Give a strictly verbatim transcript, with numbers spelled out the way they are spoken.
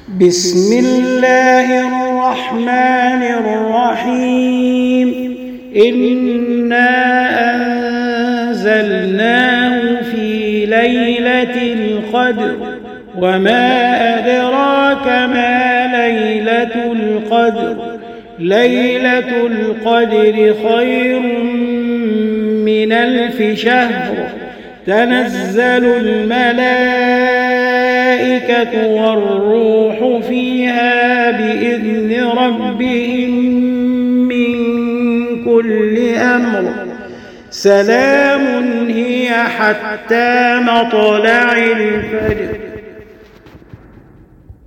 بسم الله الرحمن الرحيم إنا أنزلناه في ليلة القدر وما أدراك ما ليلة القدر ليلة القدر خير من ألف شهر تنزل الملائكة والروح فيها بإذن ربهم من كل أمر سلام هي حتى مطلع الفجر.